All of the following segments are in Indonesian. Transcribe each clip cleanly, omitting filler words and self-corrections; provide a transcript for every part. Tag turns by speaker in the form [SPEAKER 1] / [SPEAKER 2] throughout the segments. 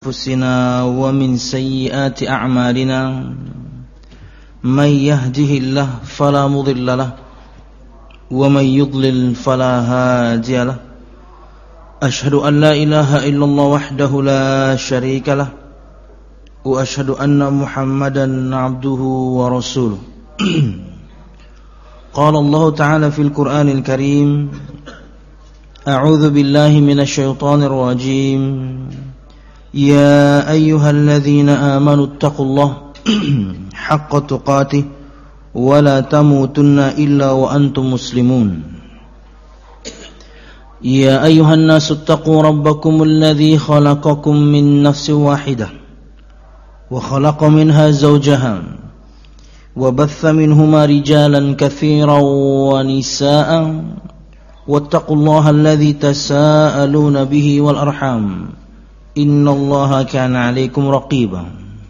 [SPEAKER 1] أنفسنا ومن سيئات أعمالنا من يهده الله فلا مضل له ومن يضلل فلا هادي له أشهد أن لا إله إلا الله وحده لا شريك له وأشهد أن محمدا عبده ورسوله قال الله تعالى في القرآن الكريم أعوذ بالله من الشيطان الرجيم يا أيها الذين آمنوا اتقوا الله حق تقاته ولا تموتن إلا وأنتم مسلمون يا أيها الناس اتقوا ربكم الذي خلقكم من نفس واحدة وخلق منها زوجها وبث منهما رجالا كثيرا ونساء واتقوا الله الذي تساءلون به والأرحام إن الله كان عليكم رقيبا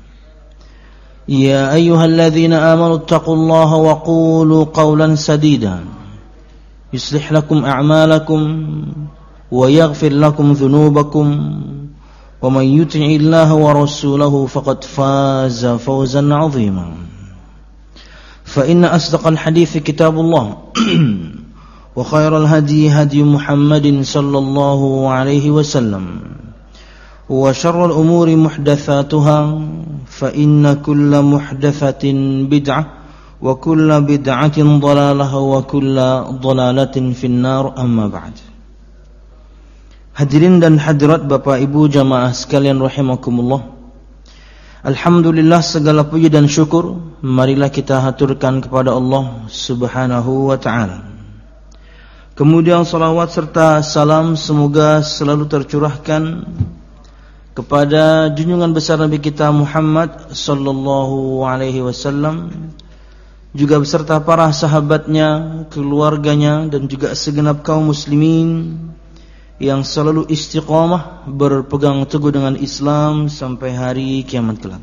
[SPEAKER 1] يا أيها الذين آمنوا اتقوا الله وقولوا قولا سديدا يصلح لكم أعمالكم ويغفر لكم ذنوبكم ومن يطع الله ورسوله فقد فاز فوزا عظيما فإن أصدق الحديث كتاب الله وخير الهدي هدي محمد صلى الله عليه وسلم وشر الأمور محدثاتها فإن كل محدثة بدعة وكل بدعة ضلالة وكل ضلالة في النار أما بعد. Hadirin dan hadirat Bapak Ibu jamaah sekalian rahimakumullah. Alhamdulillah, segala puji dan syukur marilah kita haturkan kepada Allah Subhanahu wa ta'ala. Kemudian salawat serta salam semoga selalu tercurahkan kepada junjungan besar Nabi kita Muhammad sallallahu alaihi wasallam, juga beserta para sahabatnya, keluarganya, dan juga segenap kaum muslimin yang selalu istiqamah berpegang teguh dengan Islam sampai hari kiamat kelak.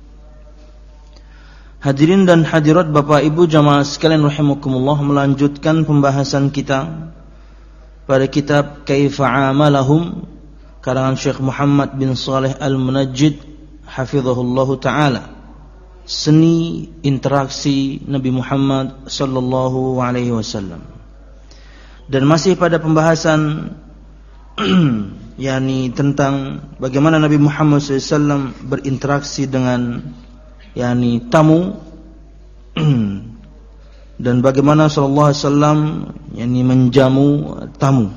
[SPEAKER 1] Hadirin dan hadirat Bapak Ibu jamaah sekalian rahimakumullah, melanjutkan pembahasan kita pada kitab Kaifa Amalahum karangan Syekh Muhammad bin Saleh Al-Munajjid hafizahullahu ta'ala, seni interaksi Nabi Muhammad sallallahu alaihi wasallam. Dan masih pada pembahasan yakni tentang bagaimana Nabi Muhammad SAW berinteraksi dengan yakni tamu dan bagaimana sallallahu alaihi wasallam yakni menjamu tamu.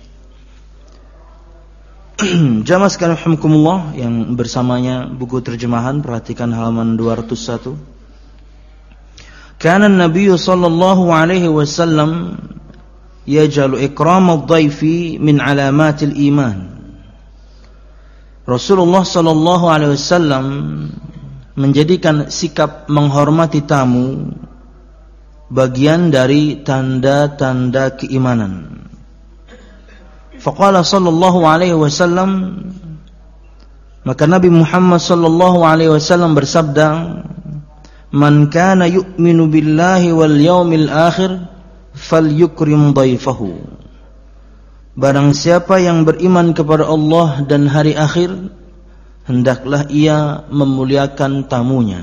[SPEAKER 1] Jamaah sekalian rahimakumullah yang bersamanya buku terjemahan, perhatikan halaman 201. Kana an-nabiy sallallahu alaihi wasallam yaj'alu ikram ad-dhaifi min alamatil iman. Rasulullah sallallahu alaihi wasallam menjadikan sikap menghormati tamu bagian dari tanda-tanda keimanan. Faqala sallallahu alaihi wasallam, maka Nabi Muhammad sallallahu alaihi wasallam bersabda, man kana yu'minu billahi wal yaumil akhir falyukrim dhaifahu. Barang siapa yang beriman kepada Allah dan hari akhir, hendaklah ia memuliakan tamunya.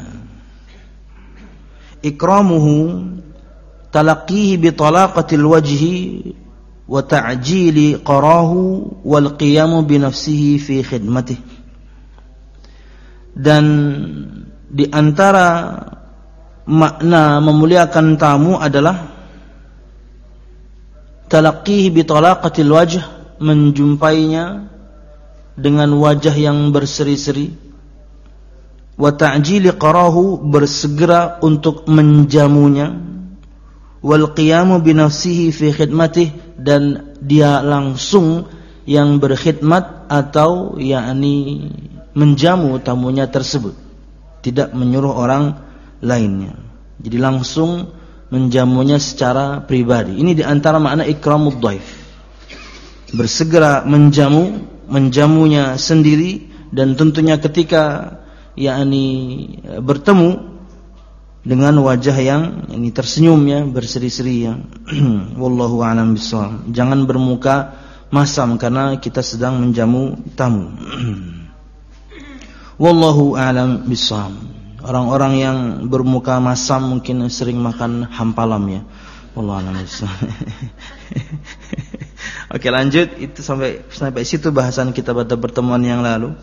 [SPEAKER 1] Ikramuhu talaqihi bi talaqatil wajhi wa ta'jili qarahu wal qiyamu bi nafsihi fi khidmatih. Dan di antara makna memuliakan tamu adalah talaqqihi bi talaqatil wajh, menjumpainya dengan wajah yang berseri-seri, wa ta'jili qarahu, bersegera untuk menjamunya, wal qiyamu bi nafsihi fi khidmatih, dan dia langsung yang berkhidmat atau yakni menjamu tamunya tersebut, tidak menyuruh orang lainnya. Jadi langsung menjamunya secara pribadi. Ini di antara makna ikramud dhaif, bersegera menjamunya sendiri, dan tentunya ketika yakni bertemu dengan wajah yang ini tersenyum ya, berseri-seri ya. Wallahu a'lam bishawab. Jangan bermuka masam karena kita sedang menjamu tamu. Wallahu a'lam bishawab. Orang-orang yang bermuka masam mungkin sering makan hampalam ya. Wallahu a'lam bishawab. Oke, lanjut. Itu sampai situ bahasan kita pada pertemuan yang lalu.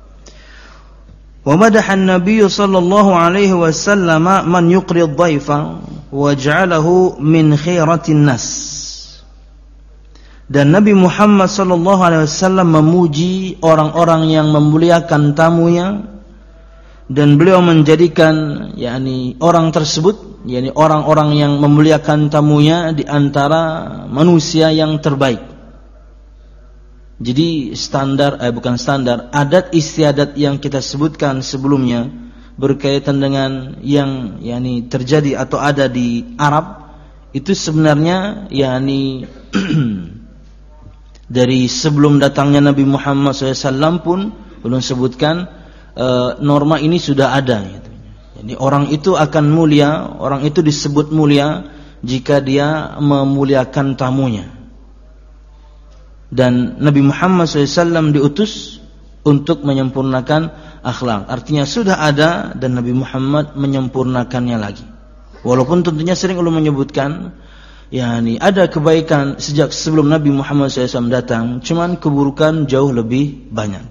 [SPEAKER 1] Wa madaha an-nabiy sallallahu alaihi wasallam man yuqri ad-dhaifa wa ja'alahu min khairatin nas. Dan Nabi Muhammad sallallahu alaihi wasallam memuji orang-orang yang memuliakan tamunya, dan beliau menjadikan orang tersebut, orang-orang yang memuliakan tamunya di antara manusia yang terbaik. Jadi adat istiadat yang kita sebutkan sebelumnya berkaitan dengan yang terjadi atau ada di Arab, itu sebenarnya dari sebelum datangnya Nabi Muhammad SAW pun belum sebutkan norma ini sudah ada. Jadi orang itu akan mulia, orang itu disebut mulia jika dia memuliakan tamunya. Dan Nabi Muhammad SAW diutus untuk menyempurnakan akhlak. Artinya sudah ada dan Nabi Muhammad menyempurnakannya lagi. Walaupun tentunya sering ulama menyebutkan ada kebaikan sejak sebelum Nabi Muhammad SAW datang, cuman keburukan jauh lebih banyak.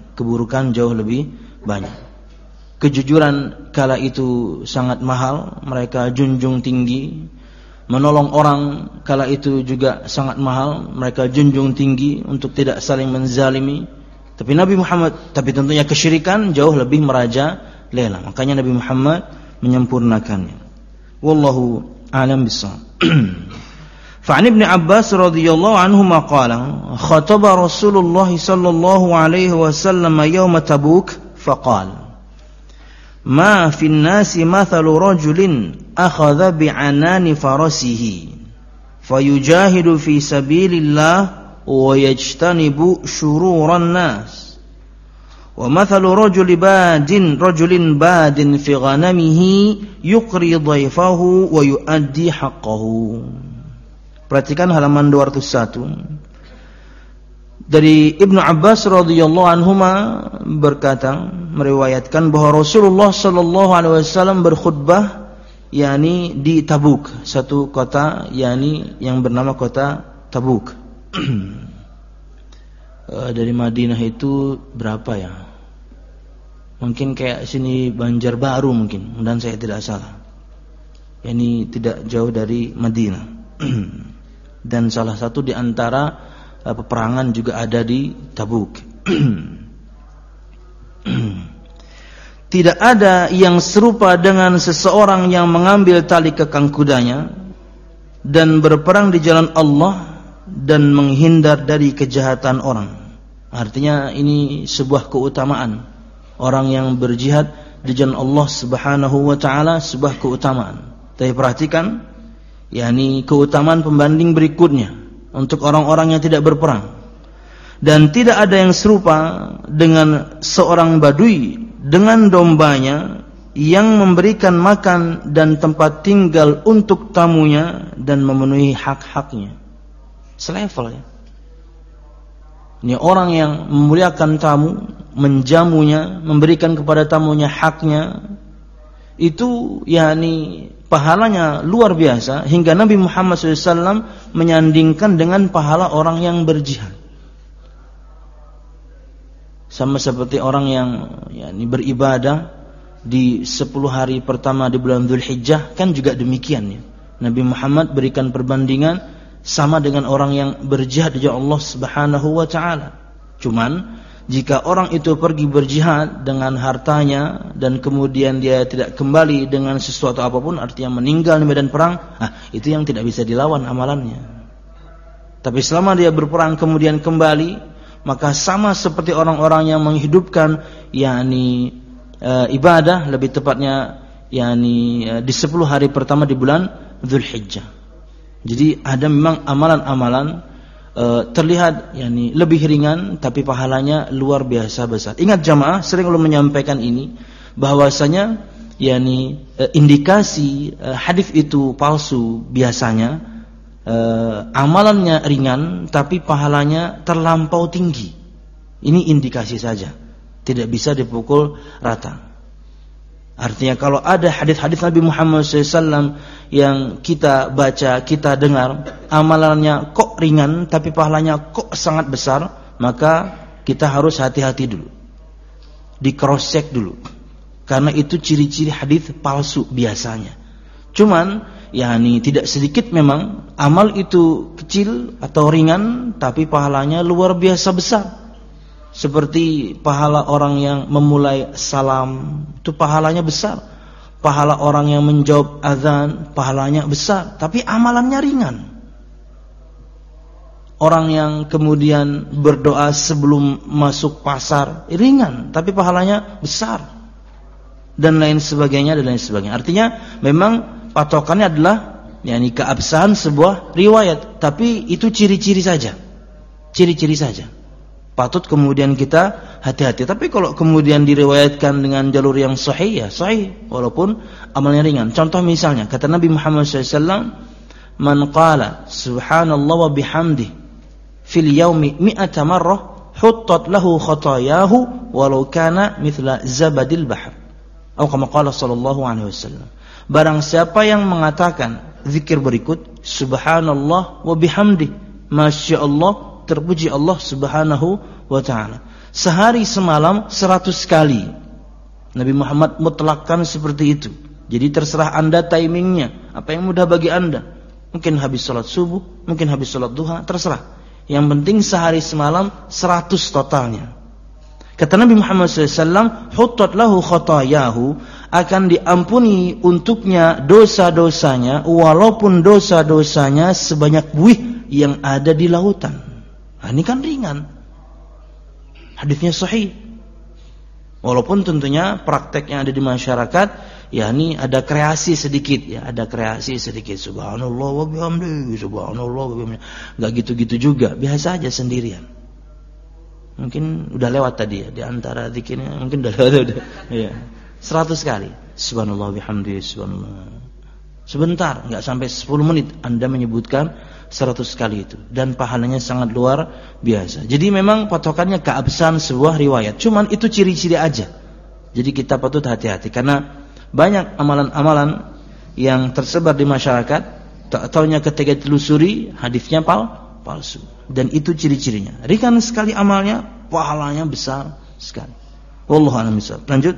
[SPEAKER 1] Kejujuran kala itu sangat mahal, mereka junjung tinggi. Menolong orang kala itu juga sangat mahal, mereka junjung tinggi untuk tidak saling menzalimi. Tapi tentunya kesyirikan jauh lebih merajalela. Makanya Nabi Muhammad menyempurnakannya. Wallahu a'lam bishawab. Fa'an Ibn Abbas radhiyallahu anhuma qala khataba Rasulullah sallallahu alaihi wasallam yawma Tabuk faqala ma fi an-nasi mathalu rajulin akhadha bi'anani farasihi fayujahidu fi sabilillah wa yajtanibu syururan nas wa mathalu rajulin badin fi ghanamihi yuqri dhaifahu wa yuaddi haqqahu. Perhatikan halaman 201. Dari Ibnu Abbas radhiyallahu anhuma berkata, meriwayatkan bahwa Rasulullah sallallahu alaihi wasallam berkhutbah di Tabuk, satu kota yang bernama kota Tabuk. Dari Madinah itu berapa ya? Mungkin kayak sini Banjarbaru mungkin, dan saya tidak salah. Tidak jauh dari Madinah. Dan salah satu di antara peperangan juga ada di Tabuk. Tidak ada yang serupa dengan seseorang yang mengambil tali kekang kudanya dan berperang di jalan Allah dan menghindar dari kejahatan orang. Artinya ini sebuah keutamaan. Orang yang berjihad di jalan Allah Subhanahu wa taala sebuah keutamaan. Tapi perhatikan keutamaan pembanding berikutnya untuk orang-orang yang tidak berperang. Dan tidak ada yang serupa dengan seorang badui dengan dombanya yang memberikan makan dan tempat tinggal untuk tamunya dan memenuhi hak-haknya. Selevel ya. Ini orang yang memuliakan tamu, menjamunya, memberikan kepada tamunya haknya, itu pahalanya luar biasa hingga Nabi Muhammad SAW menyandingkan dengan pahala orang yang berjihad. Sama seperti orang yang beribadah di 10 hari pertama di bulan Dzulhijjah, kan juga demikian ya. Nabi Muhammad berikan perbandingan sama dengan orang yang berjihad di jalan Allah Subhanahu wa taala. Cuman jika orang itu pergi berjihad dengan hartanya dan kemudian dia tidak kembali dengan sesuatu apapun, artinya meninggal di medan perang, itu yang tidak bisa dilawan amalannya. Tapi selama dia berperang kemudian kembali, maka sama seperti orang-orang yang menghidupkan ibadah, lebih tepatnya di 10 hari pertama di bulan Dzulhijjah. Jadi ada memang amalan-amalan terlihat lebih ringan tapi pahalanya luar biasa besar. Ingat jamaah, sering ulama menyampaikan ini bahwasanya indikasi hadis itu palsu biasanya amalannya ringan tapi pahalanya terlampau tinggi. Ini indikasi saja. Tidak bisa dipukul rata. Artinya kalau ada hadis-hadis Nabi Muhammad SAW yang kita baca, kita dengar, amalannya kok ringan tapi pahalanya kok sangat besar, maka kita harus hati-hati dulu. Di cross check dulu. Karena itu ciri-ciri hadis palsu biasanya. Cuman tidak sedikit memang amal itu kecil atau ringan tapi pahalanya luar biasa besar. Seperti pahala orang yang memulai salam, itu pahalanya besar. Pahala orang yang menjawab azan, pahalanya besar, tapi amalannya ringan. Orang yang kemudian berdoa sebelum masuk pasar, ringan, tapi pahalanya besar. Dan lain sebagainya, dan lain sebagainya. Artinya memang patokannya adalah keabsahan sebuah riwayat, tapi itu ciri-ciri saja. Ciri-ciri saja. Patut kemudian kita hati-hati. Tapi kalau kemudian diriwayatkan dengan jalur yang sahih, ya sahih, walaupun amalnya ringan. Contoh misalnya, kata Nabi Muhammad SAW, "Man qala subhanallah wa bihamdi fil yaumi mi'ata marrah, huttat lahu khatayahu walau kana mithla zabadil bahr." Atau kama qala sallallahu alaihi wasallam. Barang siapa yang mengatakan zikir berikut, subhanallah wa bihamdi, masya Allah, terpuji Allah subhanahu wa ta'ala, sehari semalam 100 kali. Nabi Muhammad mutlakkan seperti itu. Jadi terserah anda timingnya, apa yang mudah bagi anda. Mungkin habis sholat subuh, mungkin habis sholat duha, terserah. Yang penting sehari semalam 100 totalnya. Kata Nabi Muhammad SAW, huttat lahu khatayahu, akan diampuni untuknya dosa-dosanya, walaupun dosa-dosanya sebanyak buih yang ada di lautan. Nah, ini kan ringan. Hadisnya sahih. Walaupun tentunya praktek yang ada di masyarakat, ini ada kreasi sedikit, ada kreasi sedikit. Subhanallah wa bihamdihi, subhanallah wa bihamdihi. Enggak gitu-gitu juga, biasa aja sendirian. Mungkin udah lewat tadi di antara zikirnya, mungkin udah lewat. 100 kali. Subhanallah wa bihamdihi, subhanallah. Sebentar, enggak sampai 10 menit Anda menyebutkan 100 kali itu, dan pahalanya sangat luar biasa. Jadi memang patokannya keabsahan sebuah riwayat. Cuman itu ciri-ciri aja. Jadi kita patut hati-hati karena banyak amalan-amalan yang tersebar di masyarakat, tak taunya ketika ditelusuri hadisnya palsu. Dan itu ciri-cirinya. Ringan sekali amalnya, pahalanya besar sekali. Wallahu a'lam bishawab. Lanjut.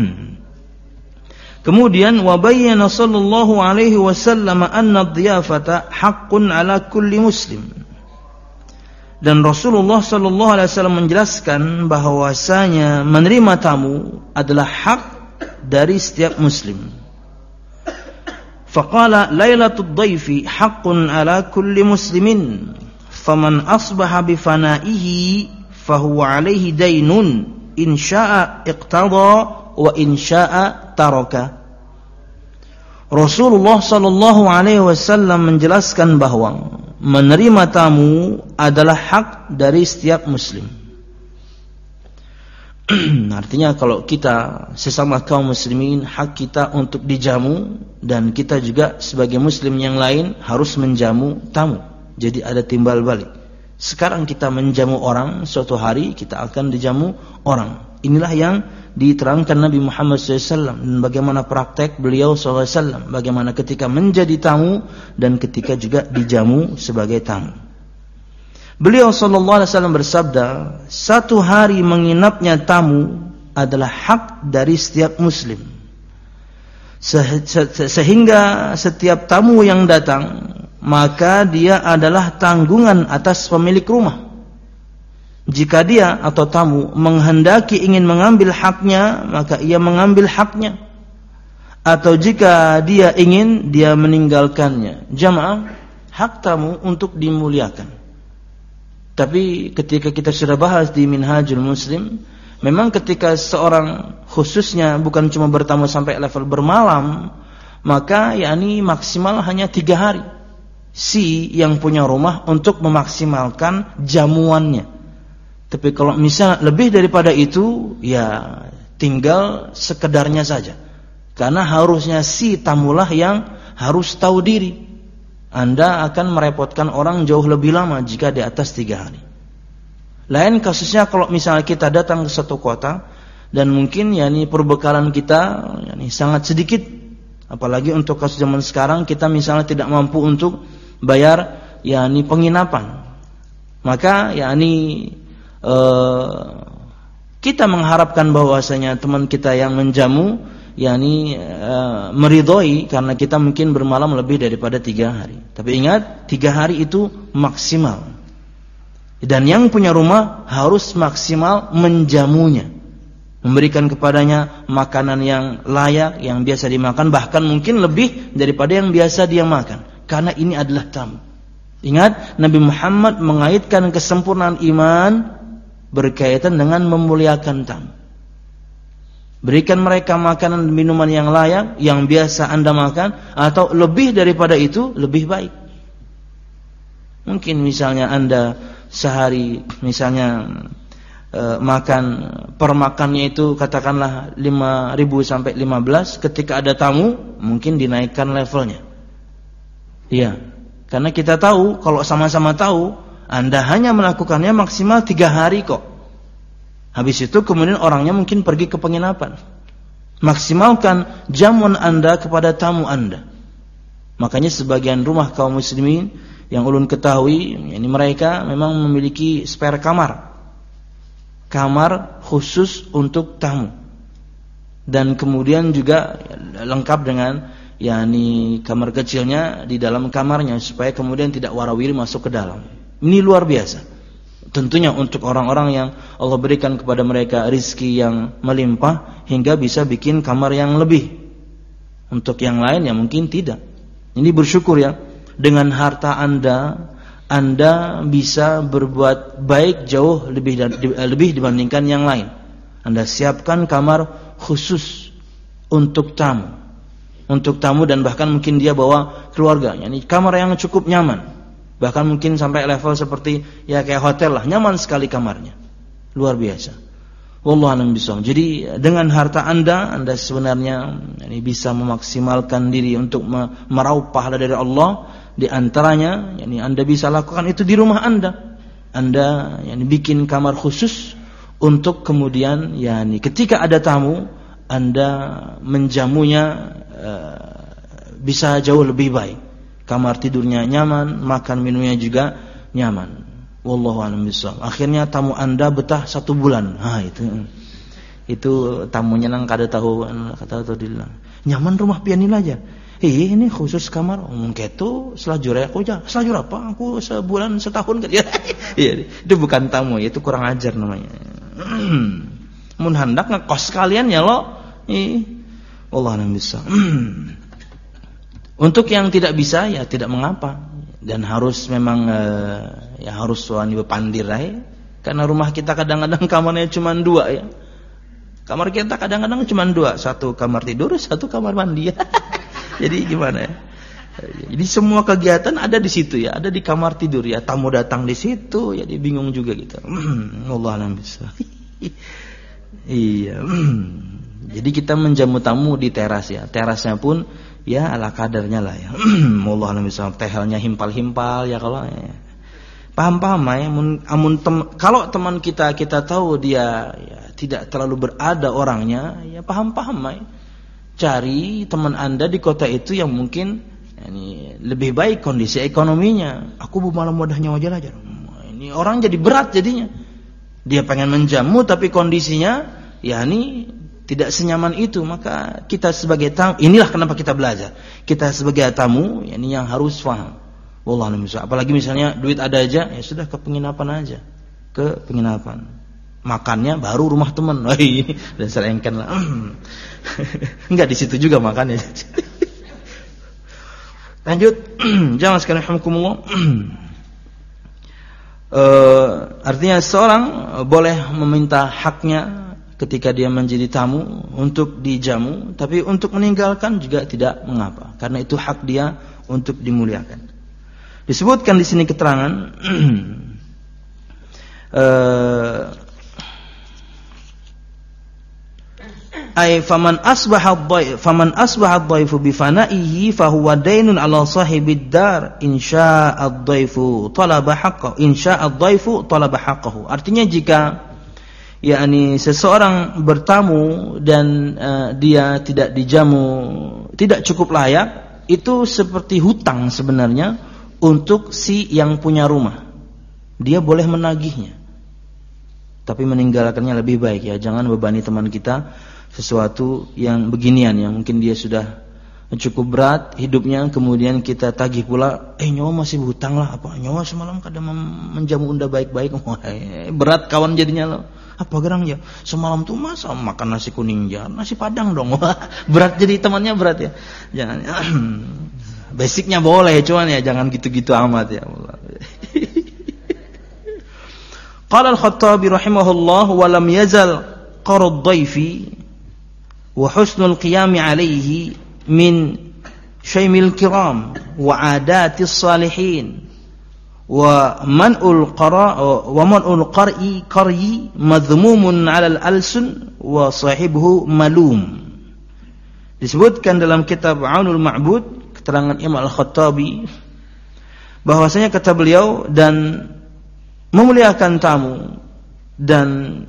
[SPEAKER 1] Kemudian wa bayyana sallallahu alaihi wasallam anna ad-dhiyafata haqqun ala kulli muslim. Dan Rasulullah sallallahu alaihi wasallam menjelaskan bahwasanya menerima tamu adalah hak dari setiap muslim. Faqala lailatud dhaifi haqqun ala kulli muslimin, faman asbaha bi fanaihi fahuwa alaihi dainun in syaa'a iqtada wa in syaa'a taraka. Rasulullah sallallahu alaihi wasallam menjelaskan bahwa menerima tamu adalah hak dari setiap muslim. Artinya kalau kita sesama kaum muslimin, hak kita untuk dijamu, dan kita juga sebagai muslim yang lain harus menjamu tamu. Jadi ada timbal balik. Sekarang kita menjamu orang, suatu hari kita akan dijamu orang. Inilah yang diterangkan Nabi Muhammad SAW, dan bagaimana praktek beliau SAW, bagaimana ketika menjadi tamu dan ketika juga dijamu sebagai tamu. Beliau SAW bersabda, satu hari menginapnya tamu adalah hak dari setiap muslim, sehingga setiap tamu yang datang, maka dia adalah tanggungan atas pemilik rumah. Jika dia atau tamu menghendaki ingin mengambil haknya, maka ia mengambil haknya. Atau jika dia ingin, dia meninggalkannya. Jamaah, hak tamu untuk dimuliakan. Tapi ketika kita sudah bahas di Minhajul Muslim, memang ketika seorang khususnya bukan cuma bertamu sampai level bermalam, maka maksimal hanya 3 hari. Si yang punya rumah untuk memaksimalkan jamuannya. Tapi kalau misalnya lebih daripada itu, tinggal sekedarnya saja. Karena harusnya si tamulah yang harus tahu diri. Anda akan merepotkan orang jauh lebih lama jika di atas 3 hari. Lain kasusnya kalau misalnya kita datang ke satu kota dan mungkin perbekalan kita sangat sedikit, apalagi untuk kasus zaman sekarang kita misalnya tidak mampu untuk bayar penginapan. Maka kita mengharapkan bahwasanya teman kita yang menjamu meridhoi karena kita mungkin bermalam lebih daripada 3 hari. Tapi ingat, 3 hari itu maksimal. Dan yang punya rumah harus maksimal menjamunya, memberikan kepadanya makanan yang layak, yang biasa dimakan, bahkan mungkin lebih daripada yang biasa dia makan, karena ini adalah tamu. Ingat, Nabi Muhammad mengaitkan kesempurnaan iman berkaitan dengan memuliakan tamu. Berikan mereka makanan dan minuman yang layak, yang biasa Anda makan, atau lebih daripada itu, lebih baik. Mungkin misalnya Anda sehari misalnya makan per makannya itu katakanlah 5.000 sampai 15, ketika ada tamu mungkin dinaikkan levelnya. Iya, karena kita tahu, kalau sama-sama tahu, Anda hanya melakukannya maksimal 3 hari kok. Habis itu kemudian orangnya mungkin pergi ke penginapan. Maksimalkan jamuan Anda kepada tamu Anda. Makanya sebagian rumah kaum muslimin yang ulun ketahui, mereka memang memiliki spare kamar khusus untuk tamu, dan kemudian juga lengkap dengan kamar kecilnya di dalam kamarnya, supaya kemudian tidak warawiri masuk ke dalam. Ini luar biasa. Tentunya untuk orang-orang yang Allah berikan kepada mereka rizki yang melimpah hingga bisa bikin kamar yang lebih. Untuk yang lain mungkin tidak. Ini bersyukur dengan harta Anda bisa berbuat baik jauh lebih dibandingkan yang lain. Anda siapkan kamar khusus untuk tamu. Dan bahkan mungkin dia bawa keluarga. Kamar yang cukup nyaman. Bahkan mungkin sampai level seperti kayak hotel lah, nyaman sekali kamarnya. Luar biasa. Wallahu a'lam bishawab. Jadi dengan harta Anda sebenarnya bisa memaksimalkan diri untuk meraup pahala dari Allah. Di antaranya Anda bisa lakukan itu di rumah Anda. Anda bikin kamar khusus untuk kemudian ketika ada tamu Anda menjamunya bisa jauh lebih baik. Kamar tidurnya nyaman, makan minumnya juga nyaman. Wallahu a'lam bishawab. Akhirnya tamu Anda betah 1 bulan. Itu tamunya nang kada tahu dilang. Nyaman rumah pianin aja. Ini khusus kamar. Gitu selajur aku aja. Selajur apa? Aku sebulan setahun kan. Itu bukan tamu, itu kurang ajar namanya. Mun hendak ngekos kalian lo. Wallahu a'lam bishawab. Untuk yang tidak bisa tidak mengapa, dan harus memang harus pandir karena rumah kita kadang-kadang kamarnya cuma 2 Kamar kita kadang-kadang cuma 2, 1 kamar tidur, 1 kamar mandi Jadi gimana Jadi semua kegiatan ada di situ ada di kamar tidur tamu datang di situ jadi bingung juga gitu. Allah alam bisa. Iya. Jadi kita menjamu tamu di teras terasnya pun ala kadarnya lah Allah alam bisa. Tehelnya himpal-himpal kalau paham-paham kalau teman kita tahu dia tidak terlalu berada orangnya paham-paham cari teman Anda di kota itu yang mungkin lebih baik kondisi ekonominya. Aku malam wadahnya wajar-wajar. Ini orang jadi berat jadinya. Dia pengen menjamu tapi kondisinya tidak senyaman itu. Maka kita sebagai tamu, inilah kenapa kita belajar. Kita sebagai tamu yang harus paham. Wallahu a'lam. Apalagi misalnya duit ada aja, sudah ke penginapan aja. Ke penginapan. Makannya baru rumah teman. Dan serengkan lah. Enggak di situ juga makannya. Lanjut. Jangan sekalian rahmatullah. Artinya seorang boleh meminta haknya ketika dia menjadi tamu untuk dijamu, tapi untuk meninggalkan juga tidak mengapa, karena itu hak dia untuk dimuliakan. Disebutkan di sini keterangan faman asbaha ad-dhaifu bi fana'ihi fa huwa dainun 'ala sahibid dar insya ad-dhaifu talaba haqqahu. Artinya jika yakni seseorang bertamu dan dia tidak dijamu, tidak cukup layak, itu seperti hutang sebenarnya untuk si yang punya rumah. Dia boleh menagihnya, tapi meninggalkannya lebih baik ya. Jangan bebani teman kita sesuatu yang beginian, yang mungkin dia sudah cukup berat hidupnya, kemudian kita tagih pula, nyawa masih berhutang lah, apa nyawa semalam kada menjamu unda baik-baik, berat kawan jadinya loh. Apa gerang ya, semalam tuh masa makan nasi kuning ya, nasi padang dong. Berat jadi temannya, berat ya. Jangan basicnya boleh, cuman ya jangan gitu-gitu amat ya. Qala al-Khattabi rahimahullah, wa lam yazal qarad dhaifi wa husnul qiyami alayhi min syaimil kiram wa adatis salihin wa man'ul qar'i madhmumun 'ala al-alsun wa sahibuhu malum. Disebutkan dalam kitab Aunul Ma'bud, keterangan Imam Al-Khattabi, bahwasanya kata beliau, dan memuliakan tamu dan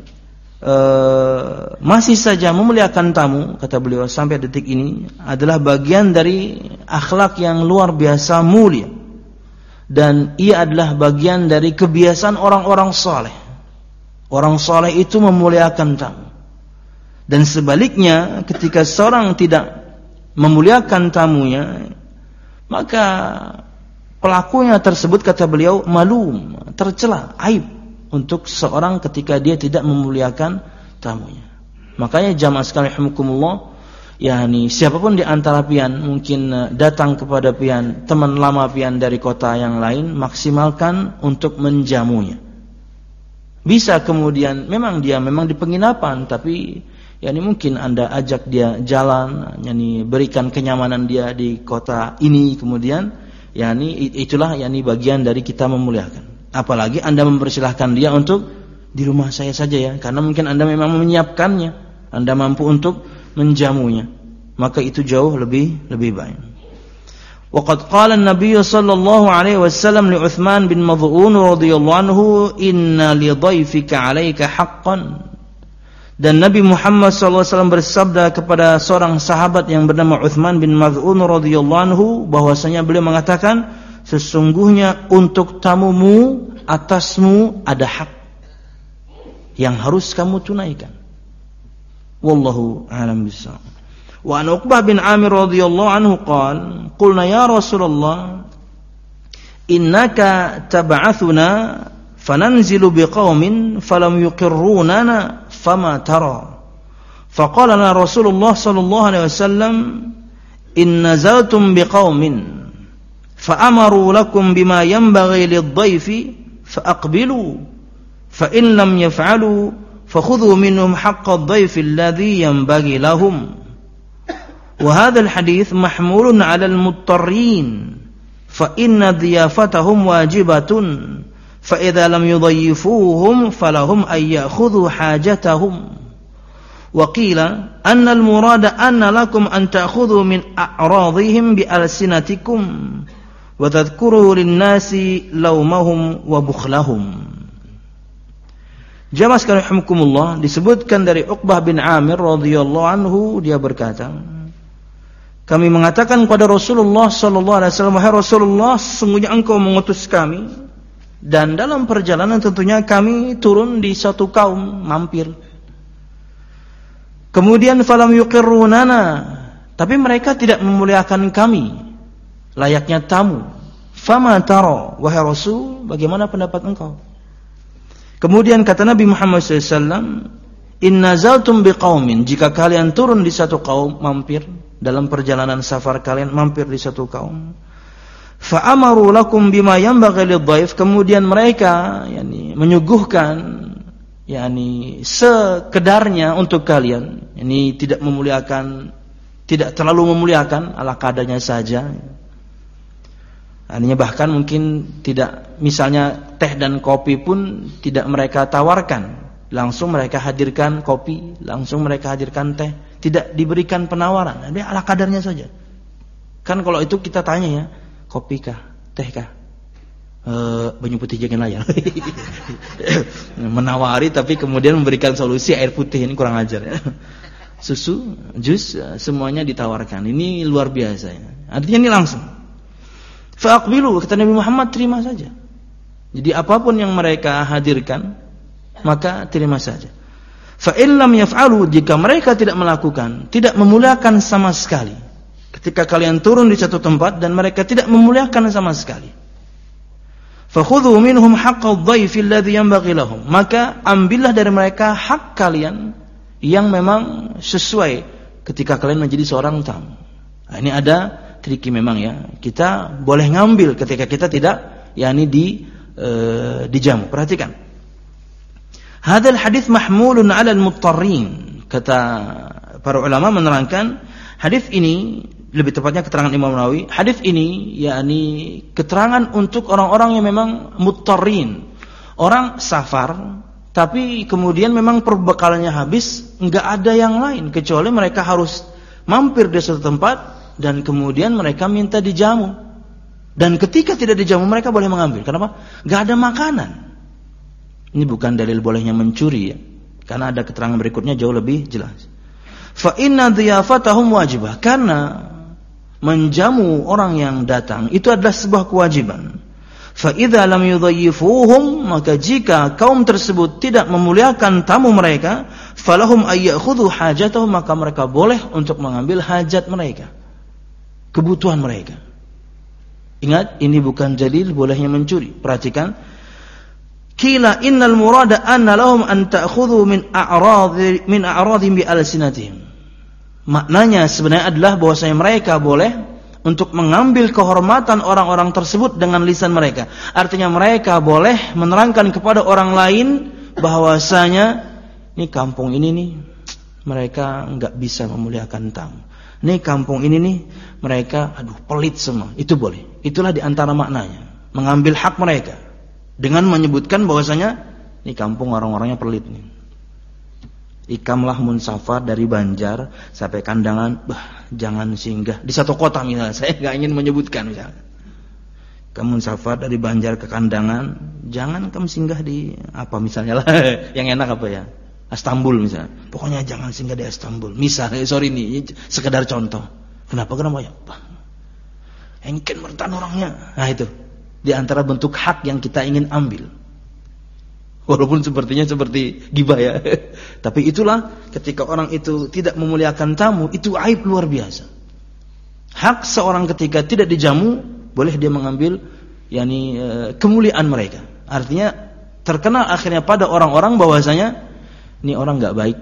[SPEAKER 1] masih saja memuliakan tamu, kata beliau sampai detik ini, adalah bagian dari akhlak yang luar biasa mulia, dan ia adalah bagian dari kebiasaan orang-orang saleh. Orang saleh itu memuliakan tamu, dan sebaliknya ketika seorang tidak memuliakan tamunya, maka pelakunya tersebut, kata beliau, malum, tercela, aib untuk seorang ketika dia tidak memuliakan tamunya. Makanya jamaah sekalian rahimakumullah, yakni siapapun di antara pian mungkin datang kepada pian, teman lama pian dari kota yang lain, maksimalkan untuk menjamunya. Bisa kemudian memang dia di penginapan, tapi yakni mungkin Anda ajak dia jalan, yakni berikan kenyamanan dia di kota ini, kemudian yakni itulah yakni bagian dari kita memuliakan. Apalagi Anda mempersilahkan dia untuk di rumah saya saja ya, karena mungkin Anda memang menyiapkannya, Anda mampu untuk menjamunya, maka itu jauh lebih baik. Waqad qala an-nabiy sallallahu alaihi wasallam li Utsman bin Mad'un radhiyallahu anhu, inna li dhaifika 'alaika haqqan. Dan Nabi Muhammad sallallahu alaihi wasallam bersabda kepada seorang sahabat yang bernama Utsman bin Mad'un radhiyallahu anhu, bahwasanya beliau mengatakan, sesungguhnya untuk tamumu atasmu ada hak yang harus kamu tunaikan. Wallahu a'lam bissawab. Wa an Uqbah bin Amir radhiyallahu anhu qala, qulna ya Rasulullah, innaka tab'athuna fananzilu biqaumin falam yuqirrunana fama tara. Faqala lana Rasulullah sallallahu alaihi wasallam, in nazaltum biqaumin فأمروا لكم بما ينبغي للضيف فأقبلوا فإن لم يفعلوا فخذوا منهم حق الضيف الذي ينبغي لهم. وهذا الحديث محمول على المضطرين فإن ضيافتهم واجبة فإذا لم يضيفوهم فلهم أن يأخذوا حاجتهم. وقيل أن المراد أن لكم أن تأخذوا من أعراضهم بألسنتكم وَتَذْكُرُوا لِلنَّاسِ لَوْمَهُمْ وَبُخْلَهُمْ. Jamaah sekalian rahimakumullah, disebutkan dari Uqbah bin Amir radhiyallahu anhu, dia berkata, kami mengatakan kepada Rasulullah sallallahu alaihi wasallam, wahai Rasulullah, sesungguhnya engkau mengutus kami, dan dalam perjalanan tentunya kami turun di satu kaum mampir. Kemudian falam yuqirrunana, tapi mereka tidak memuliakan kami layaknya tamu. Fama tara, wahai Rasul, bagaimana pendapat engkau? Kemudian kata Nabi Muhammad SAW, in nazaltum biqaumin, jika kalian turun di satu kaum, mampir dalam perjalanan safar kalian, mampir di satu kaum, fa'amaru lakum bima yanbaghi lidhaif, kemudian mereka yakni menyuguhkan yakni sekedarnya untuk kalian, ini tidak memuliakan, tidak terlalu memuliakan, ala kadarnya saja. Artinya bahkan mungkin tidak, misalnya teh dan kopi pun tidak mereka tawarkan, langsung mereka hadirkan kopi, langsung mereka hadirkan teh, tidak diberikan penawaran, dia ala kadarnya saja. Kan kalau itu kita tanya ya, kopi kah, teh kah, banyu putih jangan layar. Menawari tapi kemudian memberikan solusi air putih, ini kurang ajar ya. Susu, jus, semuanya ditawarkan. Ini luar biasa ya. Artinya ini langsung. Fa'aqbilu, kata Nabi Muhammad, terima saja. Jadi apapun yang mereka hadirkan, maka terima saja. Fa in lam yaf'alu, jika mereka tidak melakukan, tidak memuliakan sama sekali. Ketika kalian turun di satu tempat dan mereka tidak memuliakan sama sekali. Fakhudhu minhum haqqad dhaifi alladhi yanbaghi lahum. Maka ambillah dari mereka hak kalian yang memang sesuai ketika kalian menjadi seorang tamu. Nah, ini ada triki memang ya. Kita boleh ngambil ketika kita tidak yakni dijamu. Perhatikan. Hadzal hadits mahmulun 'ala al-muttarrin. Kata para ulama menerangkan hadis ini, lebih tepatnya keterangan Imam Nawawi, hadis ini yakni keterangan untuk orang-orang yang memang muttarrin, orang safar tapi kemudian memang perbekalannya habis, enggak ada yang lain kecuali mereka harus mampir di suatu tempat dan kemudian mereka minta dijamu. Dan ketika tidak dijamu mereka boleh mengambil. Kenapa? Enggak ada makanan. Ini bukan dalil bolehnya mencuri ya. Karena ada keterangan berikutnya jauh lebih jelas. Fa inna dhiyafatahum wajibah, karena menjamu orang yang datang itu adalah sebuah kewajiban. Fa idza lam yudhayyifuhum, maka jika kaum tersebut tidak memuliakan tamu mereka, falahum ayyakhudhu hajatahum, maka mereka boleh untuk mengambil hajat mereka, kebutuhan mereka. Ingat, ini bukan dalil bolehnya mencuri. Perhatikan, qila innal murada anna lahum an ta'khudhu min a'radhim bi alsinatihim. Maknanya sebenarnya adalah bahwasanya mereka boleh untuk mengambil kehormatan orang-orang tersebut dengan lisan mereka. Artinya mereka boleh menerangkan kepada orang lain bahwasanya ini kampung ini nih mereka enggak bisa memuliakan tamu. Ini kampung ini nih mereka pelit semua. Itu boleh. Itulah di antara maknanya, mengambil hak mereka dengan menyebutkan bahwasanya ini kampung orang-orangnya pelit nih. Ikamlah munsafar dari Banjar sampai Kandangan, jangan singgah di satu kota misalnya. Saya nggak ingin menyebutkan misalnya. Kamu munsafar dari Banjar ke Kandangan, jangan kamu singgah di apa misalnya lah. Yang enak apa ya? Istanbul misalnya. Pokoknya jangan singgah di Istanbul. Misalnya, sorry nih, sekedar contoh. Kenapa ya? Engken mertan orangnya. Nah itu di antara bentuk hak yang kita ingin ambil. Walaupun sepertinya seperti gibah ya. Tapi itulah ketika orang itu tidak memuliakan tamu, itu aib luar biasa. Hak seorang ketika tidak dijamu, boleh dia mengambil yakni kemuliaan mereka. Artinya terkenal akhirnya pada orang-orang bahwasanya ini orang enggak baik.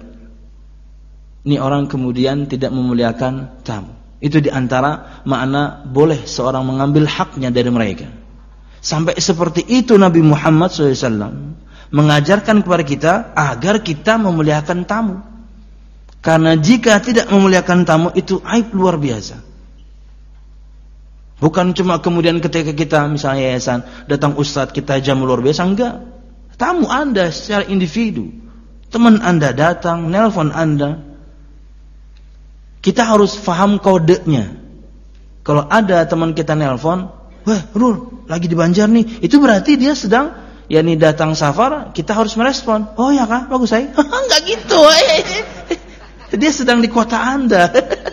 [SPEAKER 1] Ini orang kemudian tidak memuliakan tamu. Itu di antara makna boleh seorang mengambil haknya dari mereka. Sampai seperti itu Nabi Muhammad SAW mengajarkan kepada kita agar kita memuliakan tamu. Karena jika tidak memuliakan tamu itu aib luar biasa. Bukan cuma kemudian ketika kita misalnya yayasan datang ustadz kita jamu luar biasa, enggak. Tamu Anda secara individu, teman Anda datang, nelpon Anda, kita harus faham kodenya. Kalau ada teman kita nelpon, wah Rul lagi di Banjar nih, itu berarti dia sedang yakni datang safar, kita harus merespon. Oh ya kah, bagus saya. Enggak gitu. Dia sedang di kota Anda.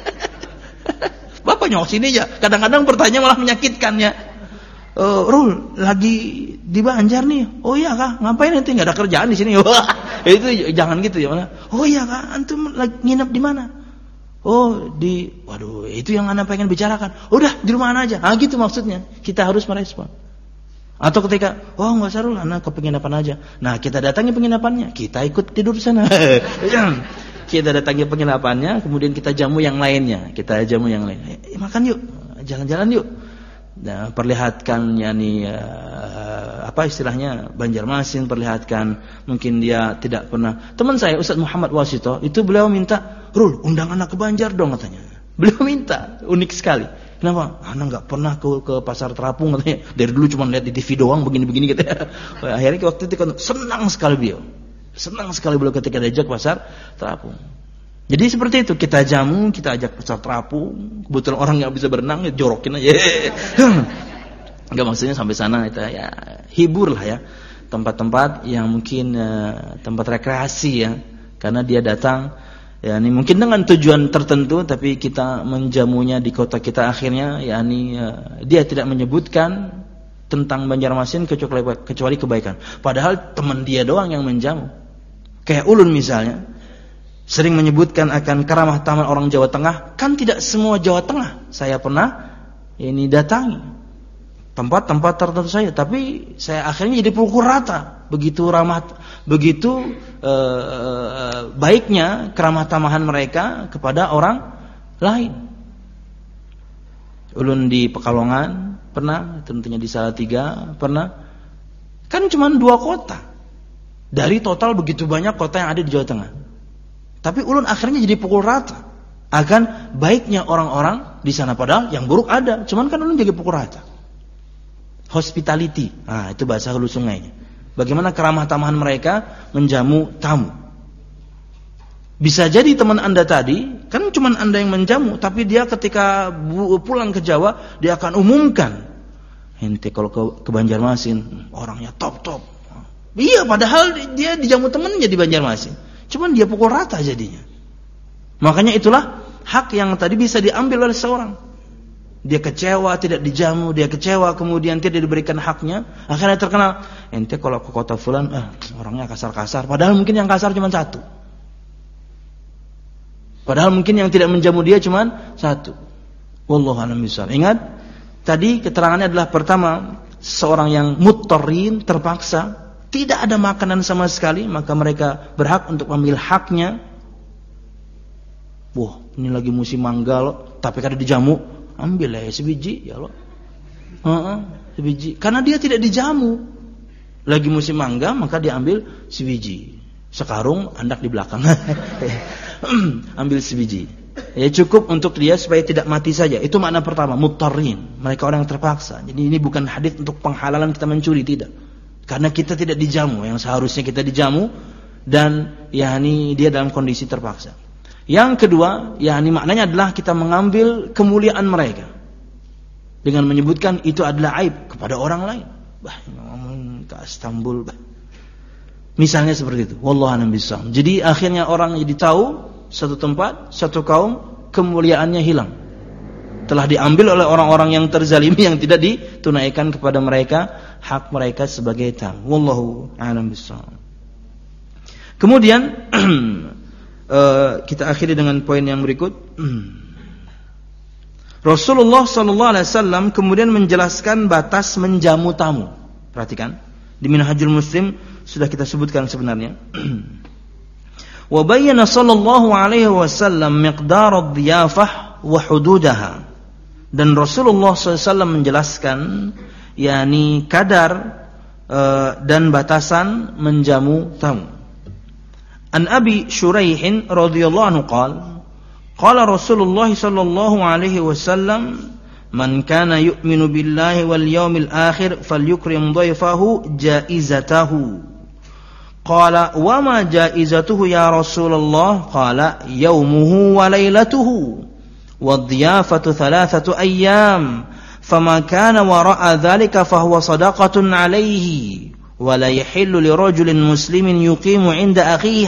[SPEAKER 1] Bapak nyok sini aja. Kadang-kadang pertanyaan malah menyakitkan ya. Rul lagi di Banjar nih. Oh iya kah, ngapain nanti nggak ada kerjaan di sini? Itu jangan gitu ya. Oh iya kah, antum lagi nginep di mana? Oh waduh, itu yang Anda pengen bicarakan. Udah di rumah Anda aja. Ah gitu maksudnya. Kita harus merespon. Atau ketika, oh nggak usah Rul, anak ke penginapan aja. Nah kita datangi penginapannya, kita ikut tidur di sana. Kita datangi penginapannya, kemudian kita jamu yang lainnya. Kita jamu yang lain. Makan yuk, jalan-jalan yuk. Nah, perlihatkan yakni apa istilahnya Banjarmasin, perlihatkan mungkin dia tidak pernah. Teman saya Ustaz Muhammad Wasito itu beliau minta, Rul undang anak ke Banjar dong katanya. Beliau minta, unik sekali. Kenapa? Anak nggak pernah ke pasar terapung katanya. Dari dulu cuma lihat di TV doang begini-begini katanya. Akhirnya waktu itu senang sekali beliau. Senang sekali beliau ketika diajak pasar terapung. Jadi seperti itu, kita jamu, kita ajak pasar terapung. Kebetulan orang nggak bisa berenang, ya jorokin aja. Enggak, maksudnya sampai sana itu ya hibur lah ya. Tempat-tempat yang mungkin tempat rekreasi ya. Karena dia datang ya ini mungkin dengan tujuan tertentu, tapi kita menjamunya di kota kita akhirnya yakni dia tidak menyebutkan tentang Banjarmasin kecuali kebaikan. Padahal teman dia doang yang menjamu. Kayak ulun misalnya sering menyebutkan akan karamah taman orang Jawa Tengah, kan tidak semua Jawa Tengah saya pernah ini datangi. Tempat-tempat tertentu saya, tapi saya akhirnya jadi pukul rata. Begitu ramah, begitu baiknya keramah tamahan mereka kepada orang lain. Ulun di Pekalongan pernah, tentunya di Salatiga pernah. Kan cuma 2 kota dari total begitu banyak kota yang ada di Jawa Tengah. Tapi ulun akhirnya jadi pukul rata akan baiknya orang-orang di sana, padahal yang buruk ada. Cuman kan ulun jadi pukul rata. Hospitality, itu bahasa Hulu Sungainya. Bagaimana keramah tamahan mereka menjamu tamu. Bisa jadi teman Anda tadi, kan cuma Anda yang menjamu, tapi dia ketika pulang ke Jawa, dia akan umumkan, ente kalau ke Banjarmasin, orangnya top-top. Iya, padahal dia dijamu temannya di Banjarmasin. Cuman dia pukul rata jadinya. Makanya itulah hak yang tadi bisa diambil oleh seorang. Dia kecewa tidak dijamu, dia kecewa kemudian tidak diberikan haknya, akhirnya terkenal, ente kalau ke kota fulan orangnya kasar-kasar, padahal mungkin yang kasar cuma 1. Padahal mungkin yang tidak menjamu dia cuma 1. Wallahu a'lam bishawab. Ingat, tadi keterangannya adalah pertama, seorang yang muttarrin, terpaksa, tidak ada makanan sama sekali, maka mereka berhak untuk mengambil haknya. Wah, ini lagi musim mangga loh, tapi kada dijamu, ambil lah sebiji ya loh. Sebiji. Karena dia tidak dijamu. Lagi musim mangga maka dia ambil sebiji. Sekarung andak di belakang. Ambil sebiji. Ya cukup untuk dia supaya tidak mati saja. Itu makna pertama, muttarrin. Mereka orang yang terpaksa. Jadi ini bukan hadis untuk penghalalan kita mencuri, tidak. Karena kita tidak dijamu, yang seharusnya kita dijamu, dan yakni dia dalam kondisi terpaksa. Yang kedua, yakni maknanya adalah kita mengambil kemuliaan mereka dengan menyebutkan itu adalah aib kepada orang lain. Ngomong ke Istanbul, misalnya seperti itu. Wallahu a'lam bishawab. Jadi akhirnya orang jadi tahu satu tempat, satu kaum kemuliaannya hilang. Telah diambil oleh orang-orang yang terzalimi yang tidak ditunaikan kepada mereka hak mereka sebagai tamu. Wallahu a'lam bishawab. Kemudian kita akhiri dengan poin yang berikut. Rasulullah sallallahu alaihi wasallam kemudian menjelaskan batas menjamu tamu. Perhatikan, di Minhajul Muslim sudah kita sebutkan sebenarnya. Wa bayyana sallallahu alaihi wasallam miqdar ad-diyafah wa hududaha. Dan Rasulullah sallallahu alaihi wasallam menjelaskan yakni kadar dan batasan menjamu tamu. An Abi Shuraih radhiyallahu anhu qala Rasulullah sallallahu alaihi wasallam man kana yu'minu billahi wal yawmil akhir falyukrim dhayfahu jaizatahu. Qala wa ma jaizatuhu ya Rasulullah? Qala yawmuhu wa lailatuhu wadh-dhiyafatu 3 ayyam fama kana wara'a dhalika fahuwa sadaqatun alayhi. ولا يحل لرجل مسلم يقيم عند أخيه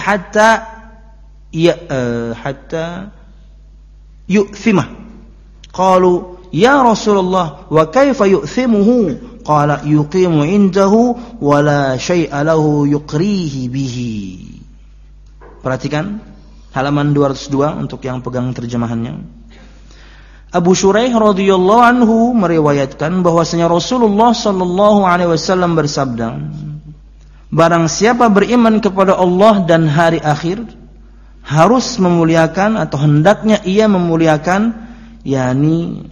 [SPEAKER 1] حتى يؤثمه. قالوا يا رسول الله وكيف يؤثمه؟ قال يقيم عنده ولا شيء له يقريه به. Perhatikan halaman 202 untuk yang pegang terjemahannya. Abu Shuraih radhiyallahu anhu meriwayatkan bahwasanya Rasulullah sallallahu alaihi wasallam bersabda, barang siapa beriman kepada Allah dan hari akhir harus memuliakan atau hendaknya ia memuliakan yakni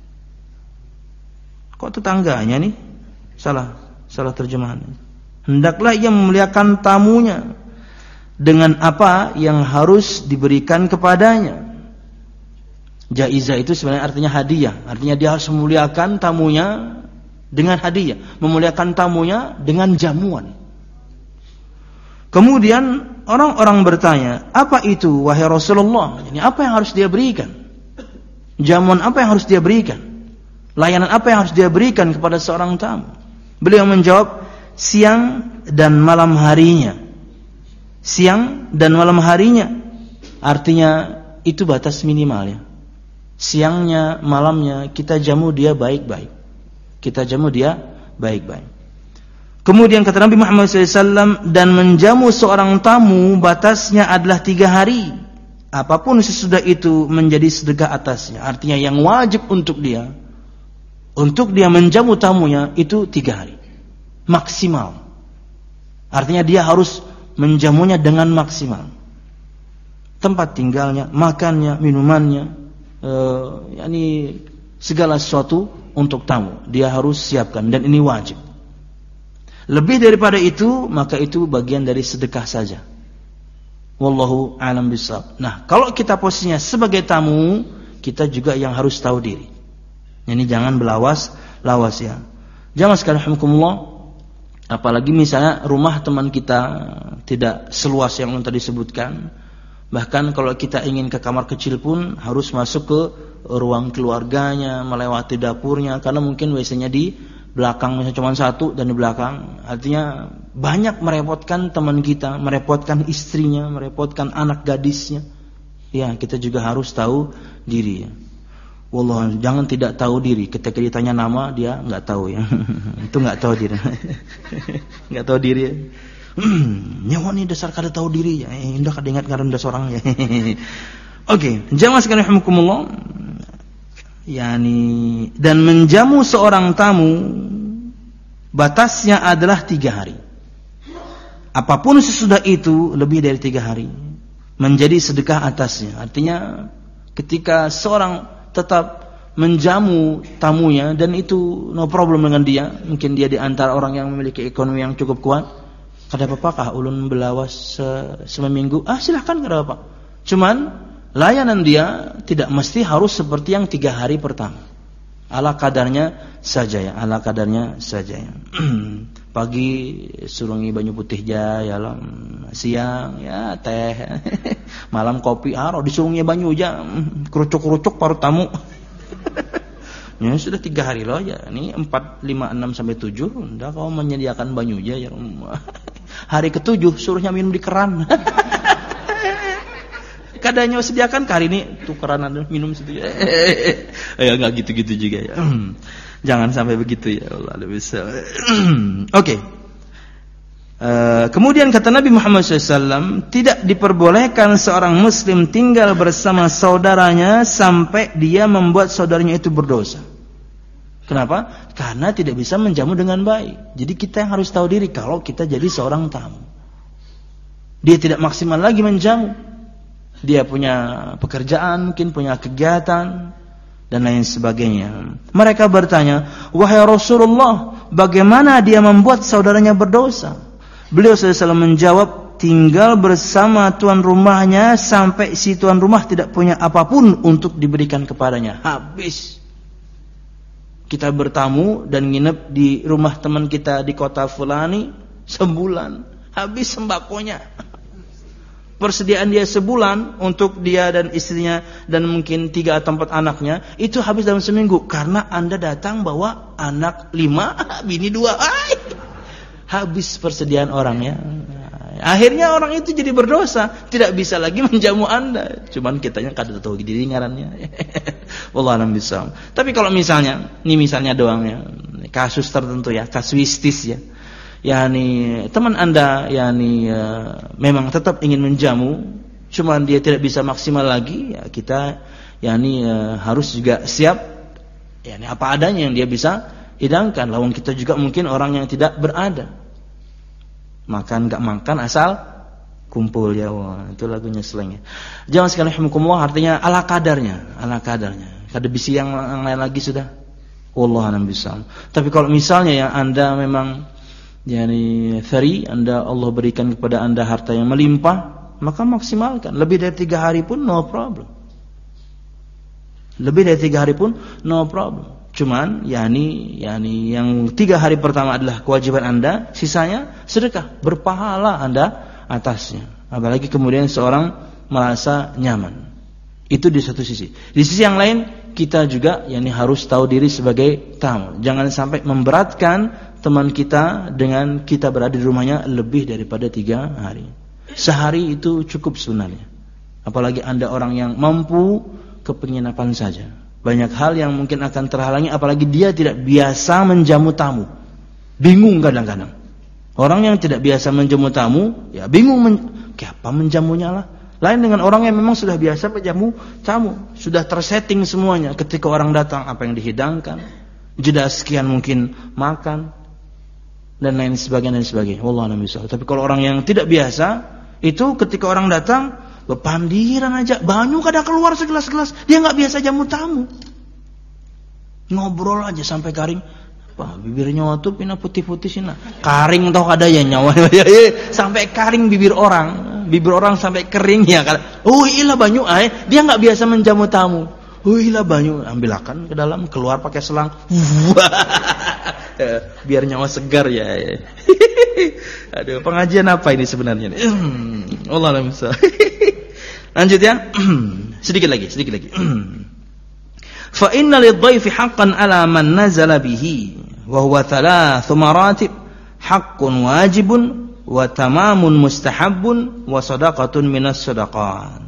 [SPEAKER 1] kok tetangganya nih? Salah terjemahan. Hendaklah ia memuliakan tamunya dengan apa yang harus diberikan kepadanya. Jaizah itu sebenarnya artinya hadiah. Artinya dia harus memuliakan tamunya dengan hadiah, memuliakan tamunya dengan jamuan. Kemudian orang-orang bertanya, apa itu wahai Rasulullah? Ini apa yang harus dia berikan? Jamuan apa yang harus dia berikan? Layanan apa yang harus dia berikan kepada seorang tamu? Beliau menjawab, siang dan malam harinya. Siang dan malam harinya. Artinya itu batas minimalnya. Siangnya, malamnya kita jamu dia baik-baik. Kita jamu dia baik-baik. Kemudian kata Nabi Muhammad SAW, dan menjamu seorang tamu batasnya adalah 3 hari. Apapun sesudah itu menjadi sedekah atasnya. Artinya yang wajib untuk dia menjamu tamunya itu 3 hari. Maksimal. Artinya dia harus menjamunya dengan maksimal. Tempat tinggalnya, makannya, minumannya, segala sesuatu untuk tamu dia harus siapkan, dan ini wajib. Lebih daripada itu, maka itu bagian dari sedekah saja. Wallahu a'lam bishawab. Nah, kalau kita posisinya sebagai tamu, kita juga yang harus tahu diri. Ini jangan lawas ya. Jamaah sekalian rahimakumullah, apalagi misalnya rumah teman kita tidak seluas yang tadi disebutkan. Bahkan kalau kita ingin ke kamar kecil pun harus masuk ke ruang keluarganya, melewati dapurnya, karena mungkin WC-nya di belakang, misalnya cuma satu dan di belakang. Artinya banyak merepotkan teman kita, merepotkan istrinya, merepotkan anak gadisnya. Ya, kita juga harus tahu diri ya. Wallah, jangan tidak tahu diri. Ketika ditanya nama, dia enggak tahu ya. Itu enggak tahu diri. Enggak tahu diri ya. Nyawa ni dasar kada tahu diri ya. Indah kada ingat ngaran das orang ya. Oke, jamaah sekalian rahimakumullah. Dan menjamu seorang tamu batasnya adalah 3 hari. Apapun sesudah itu lebih dari 3 hari menjadi sedekah atasnya. Artinya ketika seorang tetap menjamu tamunya dan itu no problem dengan dia, mungkin dia di antara orang yang memiliki ekonomi yang cukup kuat, kada apa-apa ulun belawas seminggu, silahkan kada apa. Cuman layanan dia tidak mesti harus seperti yang 3 hari pertama. Ala kadarnya saja ya, ala kadarnya saja ya. Pagi surungi banyu putih ya, siang ya teh, malam kopi, disurungi banyu aja, kerucuk-kerucuk paruh tamu. Ya sudah 3 hari loh ya. Ini 4, 5, 6 sampai 7 udah kau menyediakan banyu aja ya. Hari ke-7 suruhnya minum di keran. Kadanya sediakan hari ini tukeran minum situ ya. Ya enggak gitu-gitu juga ya. Jangan sampai begitu ya Allah bisa. Oke. Kemudian kata Nabi Muhammad SAW, tidak diperbolehkan seorang muslim tinggal bersama saudaranya sampai dia membuat saudaranya itu berdosa. Kenapa? Karena tidak bisa menjamu dengan baik. Jadi kita yang harus tahu diri kalau kita jadi seorang tamu. Dia tidak maksimal lagi menjamu. Dia punya pekerjaan, mungkin punya kegiatan dan lain sebagainya. Mereka bertanya, wahai Rasulullah, bagaimana dia membuat saudaranya berdosa? Beliau SAW menjawab, tinggal bersama tuan rumahnya sampai si tuan rumah tidak punya apapun untuk diberikan kepadanya. Habis. Kita bertamu dan nginep di rumah teman kita di kota fulani sebulan. Habis sembakonya. Persediaan dia sebulan untuk dia dan istrinya dan mungkin 3 atau 4 anaknya itu habis dalam seminggu karena Anda datang bawa anak 5, bini 2. Habis persediaan orangnya. Akhirnya orang itu jadi berdosa, tidak bisa lagi menjamu Anda. Cuman kitanya kada tahu diri ngarannya. Wallahu a'lam bishawab. Tapi kalau misalnya, ini misalnya doang ya, kasus tertentu ya, kasuistis ya. Teman Anda memang tetap ingin menjamu, cuman dia tidak bisa maksimal lagi, ya kita harus juga siap apa adanya yang dia bisa hidangkan. Lawan kita juga mungkin orang yang tidak berada. Makan enggak makan asal kumpul ya. Wah, itu lagunya slangnya. Jangan sekali hukumullah, artinya ala kadarnya. Kada bisi yang lain lagi sudah. Wallahu a'lam bishawab. Tapi kalau misalnya ya Anda memang thari, Allah berikan kepada Anda harta yang melimpah, maka maksimalkan. Lebih dari 3 hari pun no problem. Lebih dari 3 hari pun no problem. Cuman yang 3 hari pertama adalah kewajiban Anda, sisanya sedekah, berpahala Anda atasnya. Apalagi kemudian seorang merasa nyaman. Itu di satu sisi. Di sisi yang lain kita juga harus tahu diri sebagai tamu. Jangan sampai memberatkan teman kita dengan kita berada di rumahnya lebih daripada 3 hari. Sehari itu cukup sebenarnya. Apalagi Anda orang yang mampu ke penginapan saja. Banyak hal yang mungkin akan terhalangi, apalagi dia tidak biasa menjamu tamu. Bingung kadang-kadang. Orang yang tidak biasa menjamu tamu, ya bingung apa menjamunya lah. Lain dengan orang yang memang sudah biasa menjamu tamu, sudah tersetting semuanya. Ketika orang datang apa yang dihidangkan, jeda sekian mungkin makan dan lain sebagainya. Wallahu a'lam bishawab. Tapi kalau orang yang tidak biasa, itu ketika orang datang bepandiran aja, banyu kada keluar segelas-gelas, dia nggak biasa jamu tamu. Ngobrol aja sampai karing. Bibirnya waktu pina putih-putih sih, karing tau ada ya nyawa sampai karing bibir orang sampai kering ya. Ilah banyu dia nggak biasa menjamu tamu. Ilah banyu, ambilakan ke dalam, keluar pakai selang. Biar nyawa segar ya. Aduh, pengajian apa ini sebenarnya? Allah a'lam bishawab. Lanjut ya. Sedikit lagi. Fa inna lidh-dhaifi haqqan 'ala man nazala bihi wa huwa 3 maratib, haqqun wajibun wa tamamun mustahabbun wa shadaqatun minas shadaqat.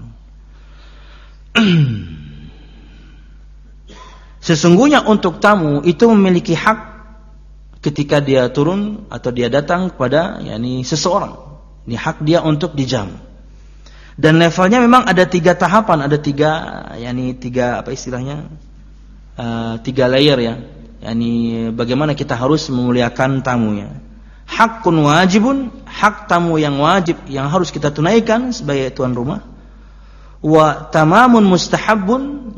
[SPEAKER 1] Sesungguhnya untuk tamu itu memiliki hak ketika dia turun atau dia datang kepada seseorang. Ini hak dia untuk dijamu. Dan levelnya memang ada 3 tahapan, ada 3 apa istilahnya? 3 layer ya. Bagaimana kita harus memuliakan tamunya. Haqqun wajibun, hak tamu yang wajib yang harus kita tunaikan sebagai tuan rumah. Wa tamamun mustahabbun,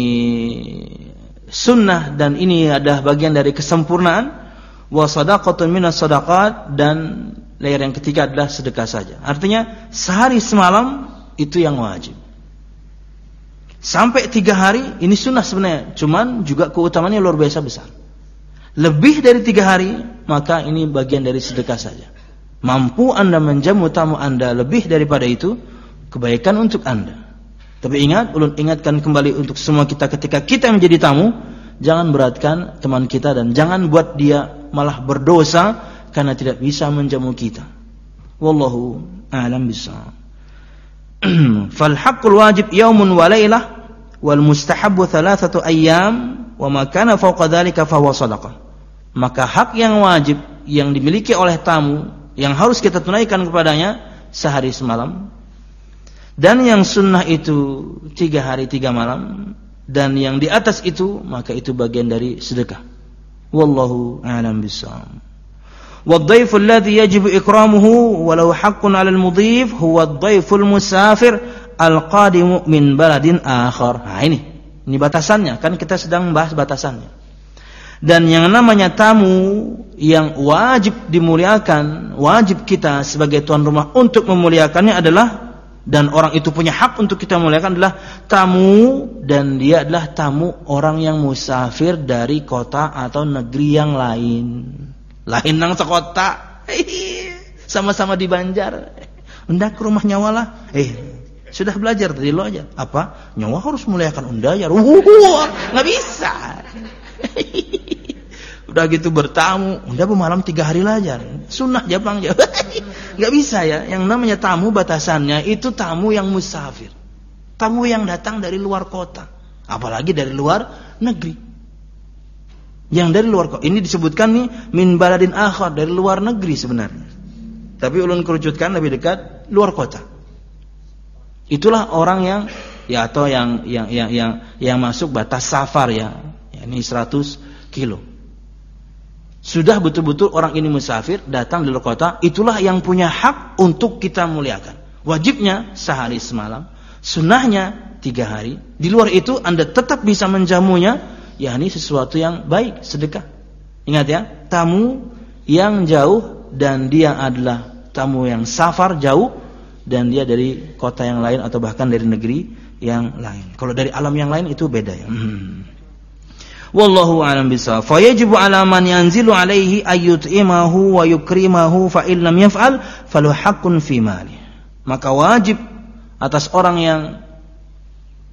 [SPEAKER 1] sunnah dan ini adalah bagian dari kesempurnaan. Wa shadaqatun minas shadaqat, dan layer yang ketiga adalah sedekah saja. Artinya sehari semalam itu yang wajib. Sampai 3 hari ini sunnah sebenarnya, cuman juga keutamaannya luar biasa besar. Lebih dari 3 hari maka ini bagian dari sedekah saja. Mampu Anda menjamu tamu Anda lebih daripada itu, kebaikan untuk Anda. Tapi ingat, ulun ingatkan kembali untuk semua kita, ketika kita menjadi tamu, jangan beratkan teman kita dan jangan buat dia malah berdosa karena tidak bisa menjamu kita. Wallahu a'lam bishawab. Fal haqqul wajib yaumun wa lailah wal mustahabbu 3 ayyam wa ma kana fawqa dzalika fa huwa shadaqah. Maka hak yang wajib yang dimiliki oleh tamu yang harus kita tunaikan kepadanya sehari semalam, dan yang sunnah itu 3 hari 3 malam, dan yang di atas itu maka itu bagian dari sedekah. Wallahu a'lam bishawab. والضيف الذي يجب إكرامه ولو حق على المضيف هو الضيف المسافر القادم من بلد آخر. Nah ini batasannya, kan kita sedang bahas batasannya. Dan yang namanya tamu yang wajib dimuliakan, wajib kita sebagai tuan rumah untuk memuliakannya adalah, dan orang itu punya hak untuk kita muliakan, adalah tamu, dan dia adalah tamu orang yang musafir dari kota atau negeri yang lain. Lain nang sekota, sama-sama di Banjar, hendak ke rumah nyawa lah. Sudah belajar tadi lo aja. Apa? Nyawa harus muliakan undayar. Nggak bisa. Udah gitu bertamu, udah malam 3 hari lajar. Sunnah jabang aja. Nggak bisa ya. Yang namanya tamu batasannya itu tamu yang musafir, tamu yang datang dari luar kota, apalagi dari luar negeri. Yang dari luar kota ini disebutkan nih min baladin akhar, dari luar negeri sebenarnya. Tapi ulun kerucutkan lebih dekat luar kota. Itulah orang yang atau yang masuk batas safar ya. Ini 100 kilo. Sudah betul-betul orang ini musafir datang dari luar kota, itulah yang punya hak untuk kita muliakan. Wajibnya sehari semalam, sunnahnya 3 hari. Di luar itu Anda tetap bisa menjamunya. Ini sesuatu yang baik, sedekah. Ingat ya, tamu yang jauh dan dia adalah tamu yang safar jauh dan dia dari kota yang lain atau bahkan dari negeri yang lain. Kalau dari alam yang lain itu beda ya. Wallahu a'lam bishawab. Fa yajibu 'ala man yanzilu 'alaihi ayyut'imahu wa yukrimahu fa in lam yaf'al falahu haqqun fi mali. Maka wajib atas orang yang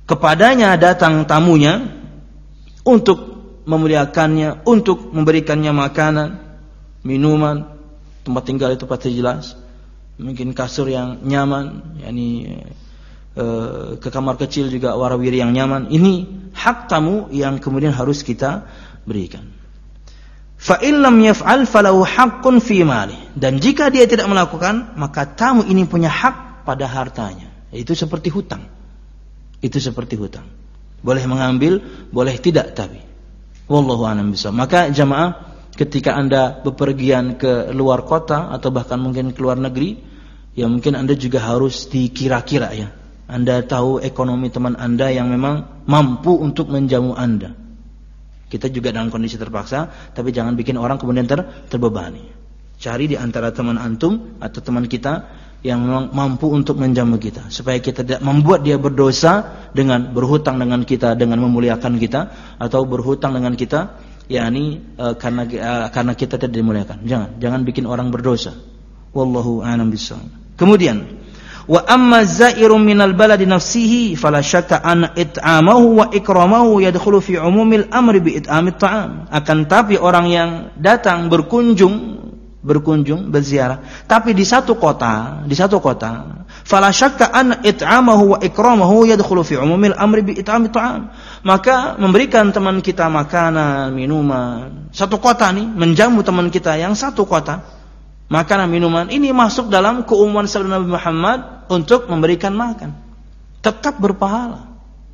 [SPEAKER 1] kepadanya datang tamunya untuk memuliakannya, untuk memberikannya makanan, minuman, tempat tinggal itu pasti jelas, mungkin kasur yang nyaman, yakni ke kamar kecil juga warawiri yang nyaman. Ini hak tamu yang kemudian harus kita berikan. Fa in lam yaf'al falahu haqqun fi mali. Dan jika dia tidak melakukan, maka tamu ini punya hak pada hartanya. Itu seperti hutang. Itu seperti hutang. Boleh mengambil, boleh tidak, tapi wallahu a'lam bishawab. Maka jamaah, ketika Anda bepergian ke luar kota atau bahkan mungkin ke luar negeri, ya mungkin Anda juga harus dikira-kira ya. Anda tahu ekonomi teman Anda yang memang mampu untuk menjamu Anda. Kita juga dalam kondisi terpaksa, tapi jangan bikin orang kemudian terbebani. Cari di antara teman antum atau teman kita yang memang mampu untuk menjamu kita, supaya kita tidak membuat dia berdosa dengan berhutang dengan kita, dengan memuliakan kita, atau berhutang dengan kita, yakni karena kita tidak dimuliakan. Jangan bikin orang berdosa. Wallahu a'lam bishawab. Kemudian wa amma zairum minal baladi nafsihi fala syakka an it'amahu wa ikramahu yadkhulu fi umumil amri bi it'amit ta'am. Akan tapi orang yang datang berkunjung berziarah tapi di satu kota fala syakka an it'amahu wa ikramahu yadkhulu fi umumil amri bi it'amit ta'am. Maka memberikan teman kita makanan, minuman, satu kota nih, menjamu teman kita yang satu kota, makanan, minuman, ini masuk dalam keumuman sabda Nabi Muhammad untuk memberikan makan. Tetap berpahala.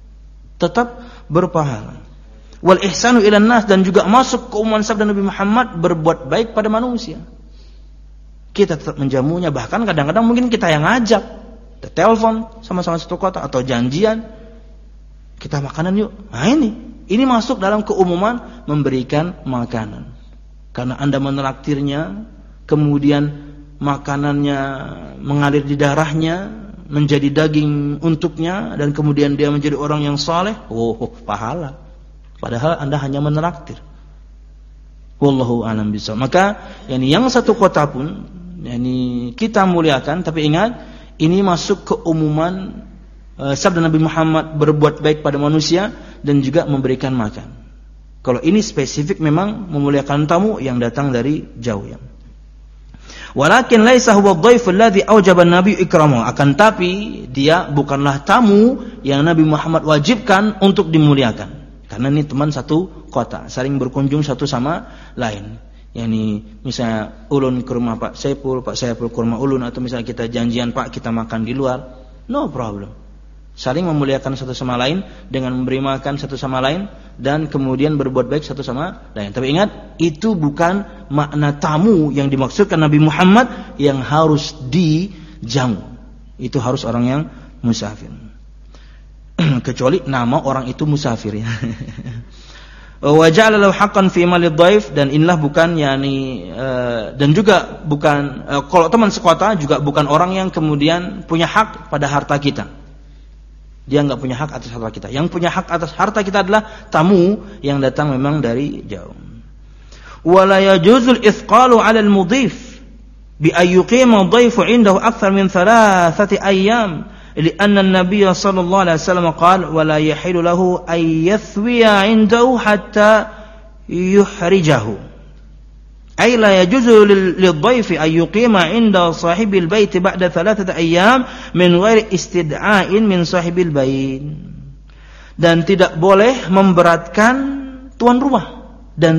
[SPEAKER 1] Wal ihsanu ilan nas, dan juga masuk keumuman sabda Nabi Muhammad berbuat baik pada manusia. Kita tetap menjamunya, bahkan kadang-kadang mungkin kita yang ngajak. Kita telepon sama-sama satu kota atau janjian, kita makanan yuk. Nah ini masuk dalam keumuman memberikan makanan. Karena Anda menraktirnya, kemudian makanannya mengalir di darahnya, menjadi daging untuknya, dan kemudian dia menjadi orang yang saleh, pahala. Padahal Anda hanya menraktir. Wallahu a'lam bishawab. Maka yang satu kota pun kita muliakan, tapi ingat ini masuk ke umuman sabda Nabi Muhammad berbuat baik pada manusia dan juga memberikan makan. Kalau ini spesifik memang memuliakan tamu yang datang dari jauh ya. Walakin laisa huwa ad-dhaif alladhi awjaba an-nabi ikramahu. Akan tapi dia bukanlah tamu yang Nabi Muhammad wajibkan untuk dimuliakan. Karena ini teman satu kota, saling berkunjung satu sama lain. Misalnya ulun ke rumah Pak Saiful ke rumah ulun, atau misalnya kita janjian Pak kita makan di luar, no problem. Saling memuliakan satu sama lain dengan memberi makan satu sama lain dan kemudian berbuat baik satu sama lain. Tapi ingat, itu bukan makna tamu yang dimaksudkan Nabi Muhammad yang harus dijamu. Itu harus orang yang musafir. Kecuali nama orang itu musafir ya. Wa ja'ala lahu haqqan fi malid dhaif, dan inilah bukan dan juga bukan kalau teman sekota juga bukan orang yang kemudian punya hak pada harta kita. Dia enggak punya hak atas harta kita. Yang punya hak atas harta kita adalah tamu yang datang memang dari jauh. Wala yajuzul ithqalu 'ala al-mudhif bi ay yuqima ad-dhayfu 'indahu akthar min 3 ayyam. لأن النبي صلى الله عليه وسلم قال ولا يحل له أن يثوي عنده حتى يحرجه أي لا يجوز للضيف أن يقيم عند صاحب البيت بعد 3 أيام من غير استدعاء من صاحب البيت. Dan tidak boleh memberatkan tuan rumah,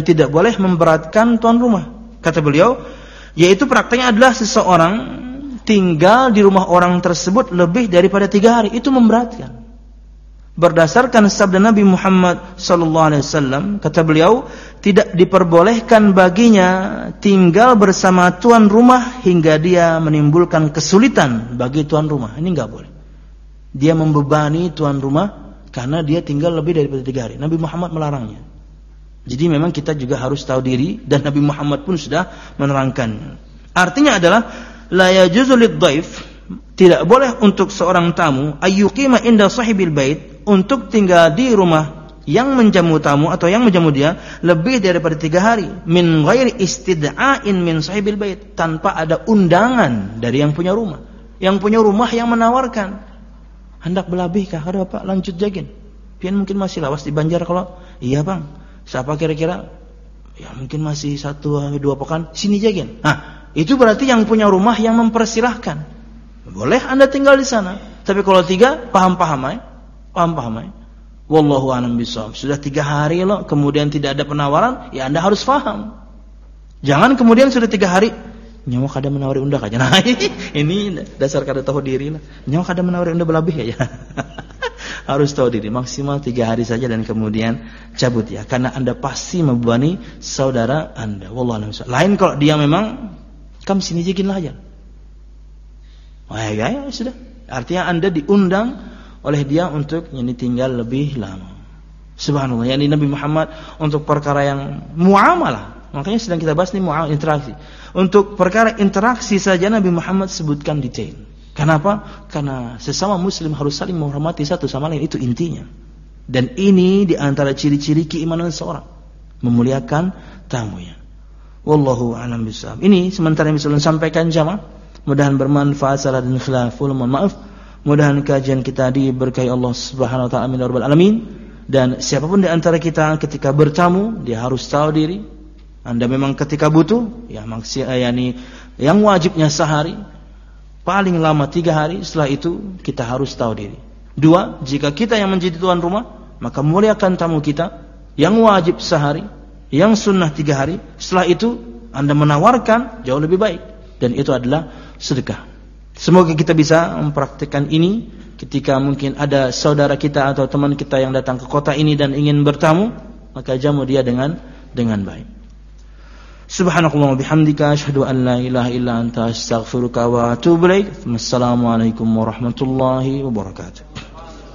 [SPEAKER 1] kata beliau, yaitu prakteknya adalah seseorang tinggal di rumah orang tersebut lebih daripada 3 hari, itu memberatkan. Berdasarkan sabda Nabi Muhammad sallallahu alaihi wasallam, kata beliau, tidak diperbolehkan baginya tinggal bersama tuan rumah hingga dia menimbulkan kesulitan bagi tuan rumah. Ini enggak boleh. Dia membebani tuan rumah karena dia tinggal lebih daripada 3 hari. Nabi Muhammad melarangnya. Jadi memang kita juga harus tahu diri, dan Nabi Muhammad pun sudah menerangkannya. Artinya adalah la yajuzu lidh-dhaif, tidak boleh untuk seorang tamu ayyuqima inda sahibil bait, untuk tinggal di rumah yang menjamu tamu atau yang menjamu dia lebih daripada 3 hari, min ghairi istid'ain min sahibil bait, tanpa ada undangan dari yang punya rumah. Yang punya rumah yang menawarkan, Hendak berlebih kah? Ada Pak, lanjut jagin. Pian mungkin masih lawas di Banjar kalau. Iya Bang. Siapa kira-kira? Ya mungkin masih 1-2 pekan. Sini jagin. Nah, itu berarti yang punya rumah yang mempersilahkan. Boleh Anda tinggal di sana. Tapi kalau 3, paham-paham ya. Paham-paham ya. Wallahu a'lam bishawab. Sudah 3 hari loh, kemudian tidak ada penawaran, ya Anda harus paham. Jangan kemudian sudah 3 hari, nyawa kada menawari undak aja. Nah, ini dasar kada tahu diri lah. Nyawa kada menawari undak berlebih ya. Harus tahu diri, maksimal 3 hari saja dan kemudian cabut ya. Karena Anda pasti membebani saudara Anda. Wallahu a'lam bishawab. Lain kalau dia memang, kamu sini jagin lah aja. Oh ya, sudah. Artinya Anda diundang oleh dia untuk tinggal lebih lama. Subhanallah. Yani Nabi Muhammad untuk perkara yang muamalah. Makanya sedang kita bahas ini muamalah, interaksi. Untuk perkara interaksi saja Nabi Muhammad sebutkan detail. Kenapa? Karena sesama muslim harus saling menghormati satu sama lain, itu intinya. Dan ini di antara ciri-ciri keimanan seorang, memuliakan tamunya. Wallahu a'lam bishawab. Ini sementara yang bisa sampaikan jamaah. Mudahan bermanfaat, salah dan khilaful, mohon maaf. Mudahan kajian kita diberkahi Allah Subhanahu wa taala, amin ya rabbal alamin. Dan siapapun di antara kita ketika bertamu, dia harus tahu diri. Anda memang ketika butuh, ya yang wajibnya sehari, paling lama 3 hari, setelah itu kita harus tahu diri. 2, jika kita yang menjadi tuan rumah, maka muliakan tamu kita, yang wajib sehari, yang sunnah 3 hari, setelah itu Anda menawarkan jauh lebih baik. Dan itu adalah sedekah. Semoga kita bisa mempraktikkan ini ketika mungkin ada saudara kita atau teman kita yang datang ke kota ini dan ingin bertamu, maka jamu dia dengan baik. Subhanakallahumma bihamdika asyhadu an la ilaha illa anta astaghfiruka wa atubu ilaik. Wassalamualaikum warahmatullahi wabarakatuh.